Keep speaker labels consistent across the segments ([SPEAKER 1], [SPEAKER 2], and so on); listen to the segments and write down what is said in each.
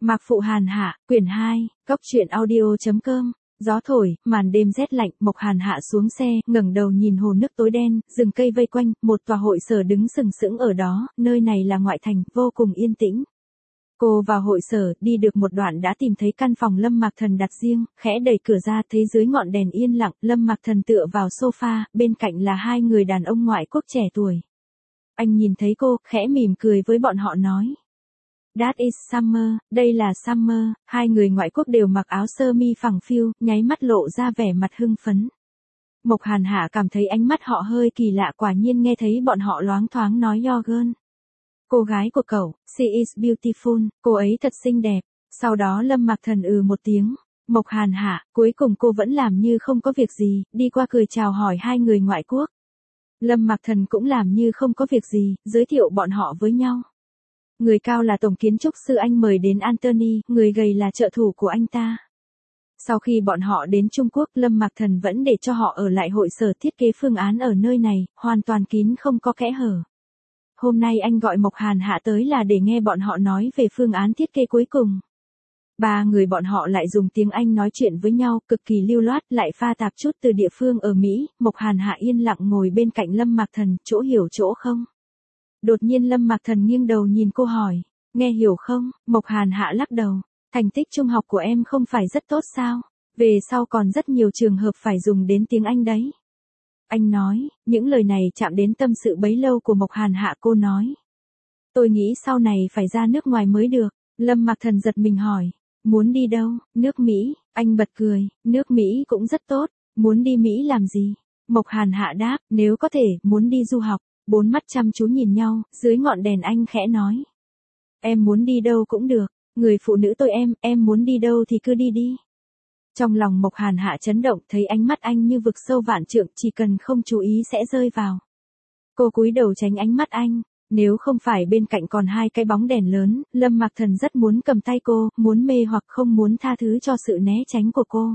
[SPEAKER 1] Mạc Phụ Hàn Hạ, quyển 2, góc truyện audio.com. Gió thổi, màn đêm rét lạnh, Mộc Hàn Hạ xuống xe, ngẩng đầu nhìn hồ nước tối đen, rừng cây vây quanh, một tòa hội sở đứng sừng sững ở đó, nơi này là ngoại thành, vô cùng yên tĩnh. Cô vào hội sở, đi được một đoạn đã tìm thấy căn phòng Lâm Mạc Thần đặt riêng, khẽ đẩy cửa ra thấy dưới ngọn đèn yên lặng, Lâm Mạc Thần tựa vào sofa, bên cạnh là hai người đàn ông ngoại quốc trẻ tuổi. Anh nhìn thấy cô, khẽ mỉm cười với bọn họ nói. That is Summer, đây là Summer, hai người ngoại quốc đều mặc áo sơ mi phẳng phiu, nháy mắt lộ ra vẻ mặt hưng phấn. Mộc Hàn Hạ cảm thấy ánh mắt họ hơi kỳ lạ, quả nhiên nghe thấy bọn họ loáng thoáng nói your girl. Cô gái của cậu, she is beautiful, cô ấy thật xinh đẹp. Sau đó Lâm Mạc Thần một tiếng. Mộc Hàn Hạ, cuối cùng cô vẫn làm như không có việc gì, đi qua cười chào hỏi hai người ngoại quốc. Lâm Mạc Thần cũng làm như không có việc gì, giới thiệu bọn họ với nhau. Người cao là tổng kiến trúc sư anh mời đến Anthony, người gầy là trợ thủ của anh ta. Sau khi bọn họ đến Trung Quốc, Lâm Mạc Thần vẫn để cho họ ở lại hội sở thiết kế phương án ở nơi này, hoàn toàn kín không có kẽ hở. Hôm nay anh gọi Mộc Hàn Hạ tới là để nghe bọn họ nói về phương án thiết kế cuối cùng. Ba người bọn họ lại dùng tiếng Anh nói chuyện với nhau, cực kỳ lưu loát, lại pha tạp chút từ địa phương ở Mỹ. Mộc Hàn Hạ yên lặng ngồi bên cạnh Lâm Mạc Thần, chỗ hiểu chỗ không. Đột nhiên Lâm Mạc Thần nghiêng đầu nhìn cô hỏi, nghe hiểu không? Mộc Hàn Hạ lắc đầu, thành tích trung học của em không phải rất tốt sao? Về sau còn rất nhiều trường hợp phải dùng đến tiếng Anh đấy. Anh nói, những lời này chạm đến tâm sự bấy lâu của Mộc Hàn Hạ. Cô nói, tôi nghĩ sau này phải ra nước ngoài mới được. Lâm Mạc Thần giật mình hỏi, muốn đi đâu? Nước Mỹ. Anh bật cười, nước Mỹ cũng rất tốt, muốn đi Mỹ làm gì? Mộc Hàn Hạ đáp, nếu có thể, muốn đi du học. Bốn mắt chăm chú nhìn nhau, dưới ngọn đèn anh khẽ nói. Em muốn đi đâu cũng được, người phụ nữ tôi em muốn đi đâu thì cứ đi đi. Trong lòng Mộc Hàn Hạ chấn động, thấy ánh mắt anh như vực sâu vạn trượng, chỉ cần không chú ý sẽ rơi vào. Cô cúi đầu tránh ánh mắt anh, nếu không phải bên cạnh còn hai cái bóng đèn lớn, Lâm Mạc Thần rất muốn cầm tay cô, muốn mê hoặc không muốn tha thứ cho sự né tránh của cô.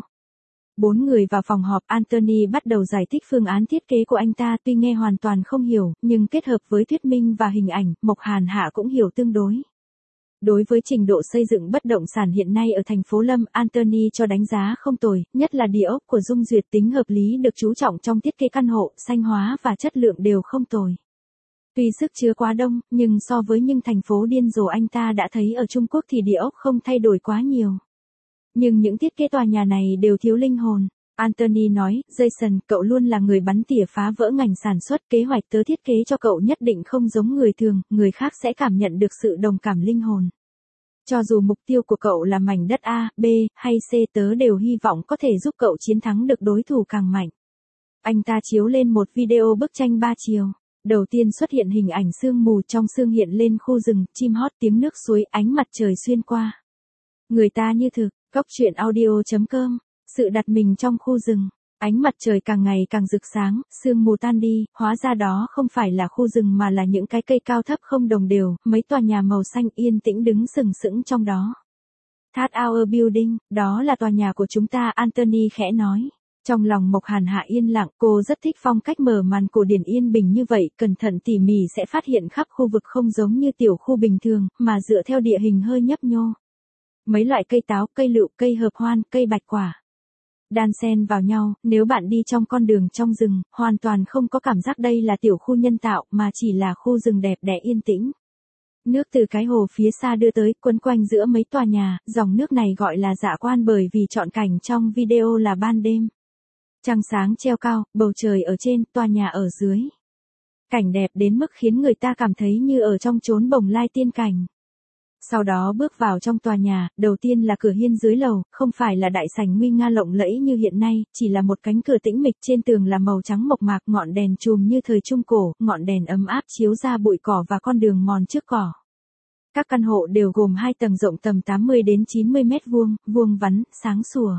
[SPEAKER 1] Bốn người vào phòng họp, Anthony bắt đầu giải thích phương án thiết kế của anh ta, tuy nghe hoàn toàn không hiểu, nhưng kết hợp với thuyết minh và hình ảnh, Mộc Hàn Hạ cũng hiểu tương đối. Đối với trình độ xây dựng bất động sản hiện nay ở thành phố Lâm, Anthony cho đánh giá không tồi, nhất là địa ốc của Dung Duyệt, tính hợp lý được chú trọng trong thiết kế căn hộ, xanh hóa và chất lượng đều không tồi. Tuy sức chứa quá đông, nhưng so với những thành phố điên rồ anh ta đã thấy ở Trung Quốc thì địa ốc không thay đổi quá nhiều. Nhưng những thiết kế tòa nhà này đều thiếu linh hồn. Anthony nói, Jason, cậu luôn là người bắn tỉa phá vỡ ngành sản xuất, kế hoạch tớ thiết kế cho cậu nhất định không giống người thường, người khác sẽ cảm nhận được sự đồng cảm linh hồn. Cho dù mục tiêu của cậu là mảnh đất A, B, hay C, tớ đều hy vọng có thể giúp cậu chiến thắng được đối thủ càng mạnh. Anh ta chiếu lên một video bức tranh 3 chiều. Đầu tiên xuất hiện hình ảnh sương mù, trong sương hiện lên khu rừng, chim hót, tiếng nước suối, ánh mặt trời xuyên qua. Người ta như thực. Góc truyện audio.com. Sự đặt mình trong khu rừng. Ánh mặt trời càng ngày càng rực sáng, sương mù tan đi, hóa ra đó không phải là khu rừng mà là những cái cây cao thấp không đồng đều, mấy tòa nhà màu xanh yên tĩnh đứng sừng sững trong đó. That our building, đó là tòa nhà của chúng ta, Anthony khẽ nói. Trong lòng Mộc Hàn Hạ yên lặng, cô rất thích phong cách mở màn cổ điển yên bình như vậy, cẩn thận tỉ mỉ sẽ phát hiện khắp khu vực không giống như tiểu khu bình thường, mà dựa theo địa hình hơi nhấp nhô. Mấy loại cây táo, cây lựu, cây hợp hoan, cây bạch quả. Đan xen vào nhau, nếu bạn đi trong con đường trong rừng, hoàn toàn không có cảm giác đây là tiểu khu nhân tạo, mà chỉ là khu rừng đẹp đẽ yên tĩnh. Nước từ cái hồ phía xa đưa tới, quấn quanh giữa mấy tòa nhà, dòng nước này gọi là Dạ Quan bởi vì trọn cảnh trong video là ban đêm. Trăng sáng treo cao, bầu trời ở trên, tòa nhà ở dưới. Cảnh đẹp đến mức khiến người ta cảm thấy như ở trong chốn bồng lai tiên cảnh. Sau đó bước vào trong tòa nhà, đầu tiên là cửa hiên dưới lầu, không phải là đại sảnh nguy nga lộng lẫy như hiện nay, chỉ là một cánh cửa tĩnh mịch, trên tường là màu trắng mộc mạc, ngọn đèn chùm như thời Trung Cổ, ngọn đèn ấm áp chiếu ra bụi cỏ và con đường mòn trước cỏ. Các căn hộ đều gồm 2 tầng rộng tầm 80 đến 90 mét vuông, vuông vắn, sáng sủa.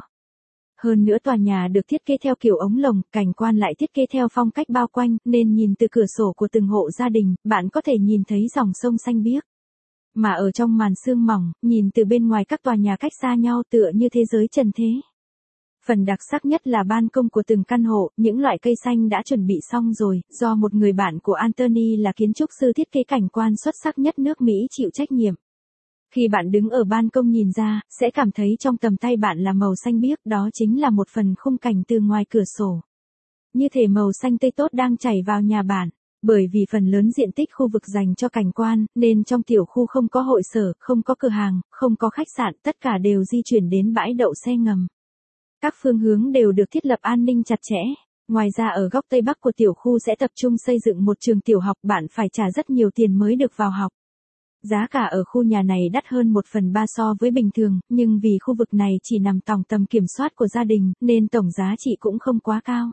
[SPEAKER 1] Hơn nữa tòa nhà được thiết kế theo kiểu ống lồng, cảnh quan lại thiết kế theo phong cách bao quanh, nên nhìn từ cửa sổ của từng hộ gia đình, bạn có thể nhìn thấy dòng sông xanh biếc. Mà ở trong màn sương mỏng, nhìn từ bên ngoài các tòa nhà cách xa nhau tựa như thế giới trần thế. Phần đặc sắc nhất là ban công của từng căn hộ, những loại cây xanh đã chuẩn bị xong rồi, do một người bạn của Anthony là kiến trúc sư thiết kế cảnh quan xuất sắc nhất nước Mỹ chịu trách nhiệm. Khi bạn đứng ở ban công nhìn ra, sẽ cảm thấy trong tầm tay bạn là màu xanh biếc, đó chính là một phần khung cảnh từ ngoài cửa sổ. Như thể màu xanh tươi tốt đang chảy vào nhà bạn. Bởi vì phần lớn diện tích khu vực dành cho cảnh quan, nên trong tiểu khu không có hội sở, không có cửa hàng, không có khách sạn, tất cả đều di chuyển đến bãi đậu xe ngầm. Các phương hướng đều được thiết lập an ninh chặt chẽ. Ngoài ra ở góc Tây Bắc của tiểu khu sẽ tập trung xây dựng một trường tiểu học, bạn phải trả rất nhiều tiền mới được vào học. Giá cả ở khu nhà này đắt hơn 1/3 so với bình thường, nhưng vì khu vực này chỉ nằm trong tầm kiểm soát của gia đình, nên tổng giá trị cũng không quá cao.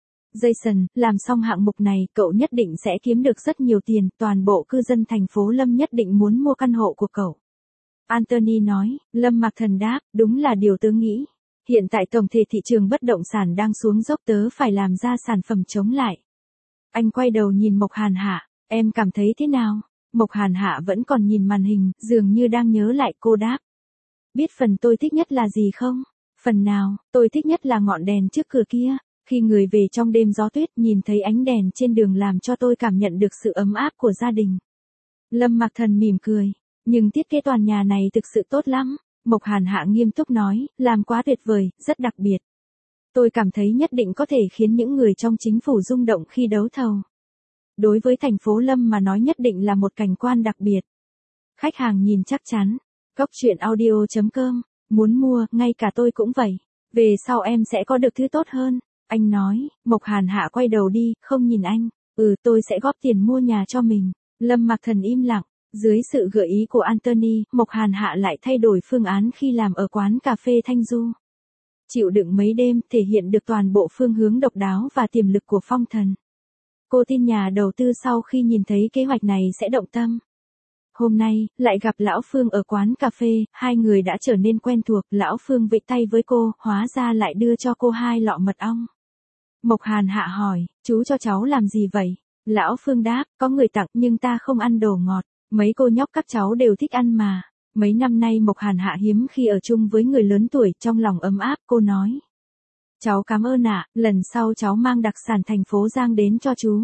[SPEAKER 1] Jason, làm xong hạng mục này, cậu nhất định sẽ kiếm được rất nhiều tiền, toàn bộ cư dân thành phố Lâm nhất định muốn mua căn hộ của cậu. Anthony nói. Lâm Mặc Thần đáp, đúng là điều tớ nghĩ. Hiện tại tổng thể thị trường bất động sản đang xuống dốc, tớ phải làm ra sản phẩm chống lại. Anh quay đầu nhìn Mộc Hàn Hạ, em cảm thấy thế nào? Mộc Hàn Hạ vẫn còn nhìn màn hình, dường như đang nhớ lại. Cô đáp. Biết phần tôi thích nhất là gì không? Phần nào? Tôi thích nhất là ngọn đèn trước cửa kia. Khi người về trong đêm gió tuyết, nhìn thấy ánh đèn trên đường làm cho tôi cảm nhận được sự ấm áp của gia đình. Lâm Mặc Thần mỉm cười. Nhưng thiết kế tòa nhà này thực sự tốt lắm. Mộc Hàn Hạ nghiêm túc nói, làm quá tuyệt vời, rất đặc biệt. Tôi cảm thấy nhất định có thể khiến những người trong chính phủ rung động khi đấu thầu. Đối với thành phố Lâm mà nói nhất định là một cảnh quan đặc biệt. Khách hàng nhìn chắc chắn. Góc truyện audio.com. Muốn mua, ngay cả tôi cũng vậy. Về sau em sẽ có được thứ tốt hơn. Anh nói. Mộc Hàn Hạ quay đầu đi, không nhìn anh. Tôi sẽ góp tiền mua nhà cho mình. Lâm Mặc Thần im lặng. Dưới sự gợi ý của Anthony, Mộc Hàn Hạ lại thay đổi phương án khi làm ở quán cà phê Thanh Du. Chịu đựng mấy đêm, thể hiện được toàn bộ phương hướng độc đáo và tiềm lực của Phong Thần. Cô tin nhà đầu tư sau khi nhìn thấy kế hoạch này sẽ động tâm. Hôm nay, lại gặp Lão Phương ở quán cà phê, hai người đã trở nên quen thuộc. Lão Phương vẫy tay với cô, hóa ra lại đưa cho cô 2 lọ mật ong. Mộc Hàn Hạ hỏi, chú cho cháu làm gì vậy? Lão Phương đáp, có người tặng nhưng ta không ăn đồ ngọt. Mấy cô nhóc các cháu đều thích ăn mà. Mấy năm nay Mộc Hàn Hạ hiếm khi ở chung với người lớn tuổi, trong lòng ấm áp. Cô nói, cháu cảm ơn ạ, lần sau cháu mang đặc sản thành phố Giang đến cho chú.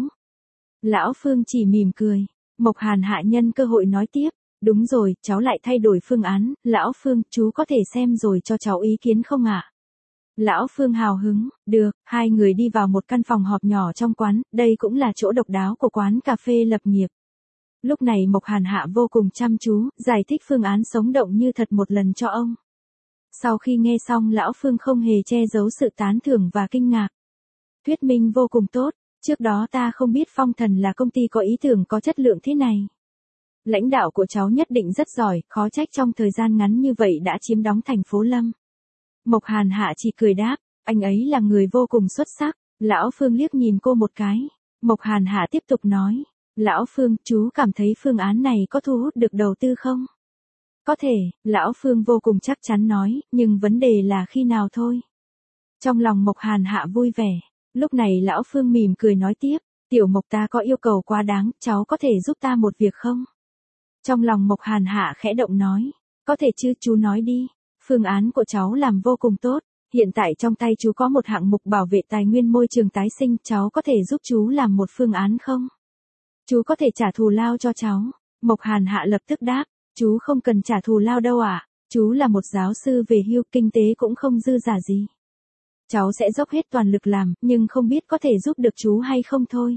[SPEAKER 1] Lão Phương chỉ mỉm cười. Mộc Hàn Hạ nhân cơ hội nói tiếp, đúng rồi, cháu lại thay đổi phương án. Lão Phương, chú có thể xem rồi cho cháu ý kiến không ạ? Lão Phương hào hứng. Được. Hai người đi vào một căn phòng họp nhỏ trong quán, đây cũng là chỗ độc đáo của quán cà phê lập nghiệp. Lúc này Mộc Hàn Hạ vô cùng chăm chú, giải thích phương án sống động như thật một lần cho ông. Sau khi nghe xong, Lão Phương không hề che giấu sự tán thưởng và kinh ngạc. Thuyết minh vô cùng tốt, trước đó ta không biết Phong Thần là công ty có ý tưởng có chất lượng thế này. Lãnh đạo của cháu nhất định rất giỏi, khó trách trong thời gian ngắn như vậy đã chiếm đóng thành phố Lâm. Mộc Hàn Hạ chỉ cười đáp, anh ấy là người vô cùng xuất sắc. Lão Phương liếc nhìn cô một cái. Mộc Hàn Hạ tiếp tục nói, Lão Phương, chú cảm thấy phương án này có thu hút được đầu tư không? Có thể, Lão Phương vô cùng chắc chắn nói, nhưng vấn đề là khi nào thôi. Trong lòng Mộc Hàn Hạ vui vẻ. Lúc này Lão Phương mỉm cười nói tiếp, Tiểu Mộc ta có yêu cầu quá đáng, cháu có thể giúp ta một việc không? Trong lòng Mộc Hàn Hạ khẽ động nói, có thể chứ, chú nói đi. Phương án của cháu làm vô cùng tốt. Hiện tại trong tay chú có một hạng mục bảo vệ tài nguyên môi trường tái sinh, cháu có thể giúp chú làm một phương án không? Chú có thể trả thù lao cho cháu. Mộc Hàn Hạ lập tức đáp, chú không cần trả thù lao đâu ạ. Chú là một giáo sư về hưu, kinh tế cũng không dư giả gì. Cháu sẽ dốc hết toàn lực làm, nhưng không biết có thể giúp được chú hay không thôi.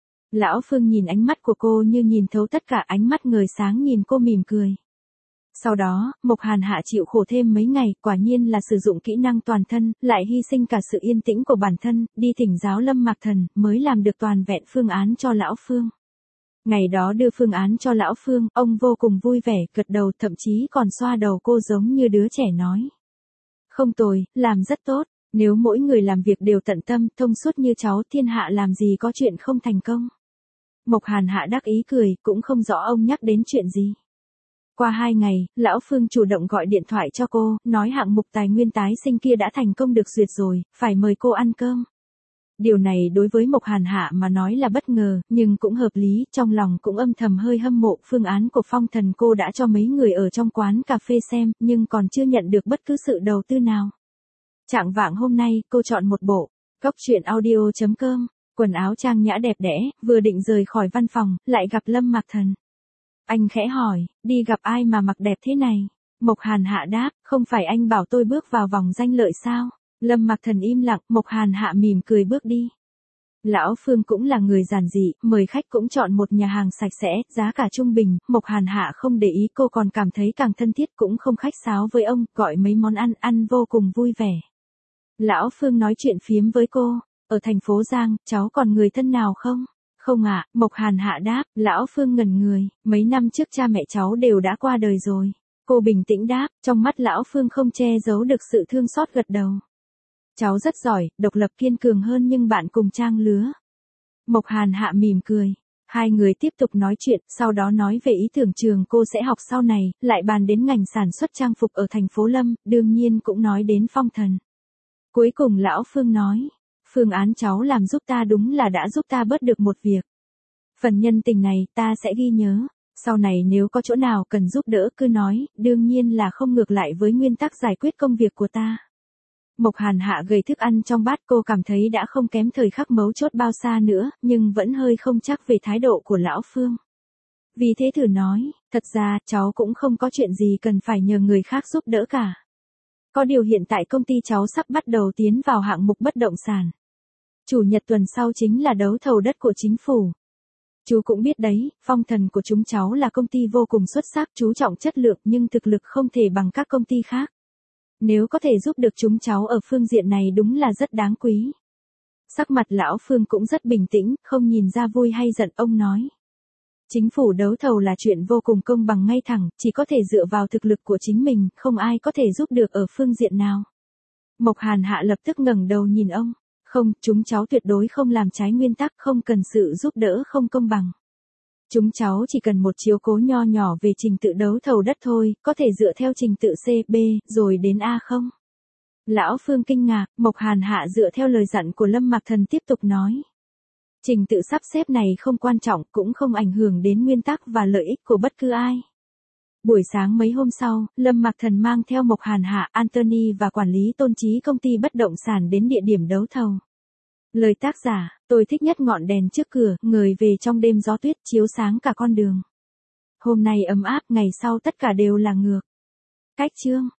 [SPEAKER 1] Lão Phương nhìn ánh mắt của cô như nhìn thấu tất cả, ánh mắt ngời sáng nhìn cô mỉm cười. Sau đó, Mộc Hàn Hạ chịu khổ thêm mấy ngày, quả nhiên là sử dụng kỹ năng toàn thân, lại hy sinh cả sự yên tĩnh của bản thân, đi thỉnh giáo Lâm Mặc Thần, mới làm được toàn vẹn phương án cho Lão Phương. Ngày đó đưa phương án cho Lão Phương, ông vô cùng vui vẻ, gật đầu, thậm chí còn xoa đầu cô giống như đứa trẻ nói. Không tồi, làm rất tốt, nếu mỗi người làm việc đều tận tâm, thông suốt như cháu, thiên hạ làm gì có chuyện không thành công. Mộc Hàn Hạ đắc ý cười, cũng không rõ ông nhắc đến chuyện gì. Qua 2 ngày, Lão Phương chủ động gọi điện thoại cho cô, nói hạng mục tài nguyên tái sinh kia đã thành công được duyệt rồi, phải mời cô ăn cơm. Điều này đối với Mộc Hàn Hạ mà nói là bất ngờ, nhưng cũng hợp lý, trong lòng cũng âm thầm hơi hâm mộ. Phương án của Phong Thần cô đã cho mấy người ở trong quán cà phê xem, nhưng còn chưa nhận được bất cứ sự đầu tư nào. Chạng vạng hôm nay, cô chọn một bộ góc truyện audio.com, quần áo trang nhã đẹp đẽ, vừa định rời khỏi văn phòng, lại gặp Lâm Mặc Thần. Anh khẽ hỏi, đi gặp ai mà mặc đẹp thế này? Mộc Hàn Hạ đáp, không phải anh bảo tôi bước vào vòng danh lợi sao? Lâm Mặc Thần im lặng, Mộc Hàn Hạ mỉm cười bước đi. Lão Phương cũng là người giản dị, mời khách cũng chọn một nhà hàng sạch sẽ, giá cả trung bình, Mộc Hàn Hạ không để ý, cô còn cảm thấy càng thân thiết, cũng không khách sáo với ông, gọi mấy món ăn vô cùng vui vẻ. Lão Phương nói chuyện phiếm với cô, ở thành phố Giang, cháu còn người thân nào không? Không ạ, Mộc Hàn Hạ đáp, Lão Phương ngẩn người, mấy năm trước cha mẹ cháu đều đã qua đời rồi. Cô bình tĩnh đáp, trong mắt Lão Phương không che giấu được sự thương xót, gật đầu. Cháu rất giỏi, độc lập kiên cường hơn nhưng bạn cùng trang lứa. Mộc Hàn Hạ mỉm cười. Hai người tiếp tục nói chuyện, sau đó nói về ý tưởng trường cô sẽ học sau này, lại bàn đến ngành sản xuất trang phục ở thành phố Lâm, đương nhiên cũng nói đến Phong Thần. Cuối cùng Lão Phương nói, phương án cháu làm giúp ta đúng là đã giúp ta bớt được một việc. Phần nhân tình này ta sẽ ghi nhớ, sau này nếu có chỗ nào cần giúp đỡ cứ nói, đương nhiên là không ngược lại với nguyên tắc giải quyết công việc của ta. Mộc Hàn Hạ gầy thức ăn trong bát, cô cảm thấy đã không kém thời khắc mấu chốt bao xa nữa, nhưng vẫn hơi không chắc về thái độ của Lão Phương. Vì thế thử nói, thật ra cháu cũng không có chuyện gì cần phải nhờ người khác giúp đỡ cả. Có điều hiện tại công ty cháu sắp bắt đầu tiến vào hạng mục bất động sản. Chủ nhật tuần sau chính là đấu thầu đất của chính phủ. Chú cũng biết đấy, Phong Thần của chúng cháu là công ty vô cùng xuất sắc, chú trọng chất lượng nhưng thực lực không thể bằng các công ty khác. Nếu có thể giúp được chúng cháu ở phương diện này đúng là rất đáng quý. Sắc mặt Lão Phương cũng rất bình tĩnh, không nhìn ra vui hay giận, ông nói. Chính phủ đấu thầu là chuyện vô cùng công bằng ngay thẳng, chỉ có thể dựa vào thực lực của chính mình, không ai có thể giúp được ở phương diện nào. Mộc Hàn Hạ lập tức ngẩng đầu nhìn ông. Không, chúng cháu tuyệt đối không làm trái nguyên tắc, không cần sự giúp đỡ không công bằng. Chúng cháu chỉ cần một chiếu cố nho nhỏ về trình tự đấu thầu đất thôi, có thể dựa theo trình tự C, B, rồi đến A không? Lão Phương kinh ngạc, Mộc Hàn Hạ dựa theo lời dặn của Lâm Mặc Thần tiếp tục nói. Trình tự sắp xếp này không quan trọng, cũng không ảnh hưởng đến nguyên tắc và lợi ích của bất cứ ai. Buổi sáng mấy hôm sau, Lâm Mặc Thần mang theo Mộc Hàn Hạ, Anthony và quản lý Tôn Chí công ty bất động sản đến địa điểm đấu thầu. Lời tác giả, tôi thích nhất ngọn đèn trước cửa, ngời về trong đêm gió tuyết chiếu sáng cả con đường. Hôm nay ấm áp, ngày sau tất cả đều là ngược. Cách chương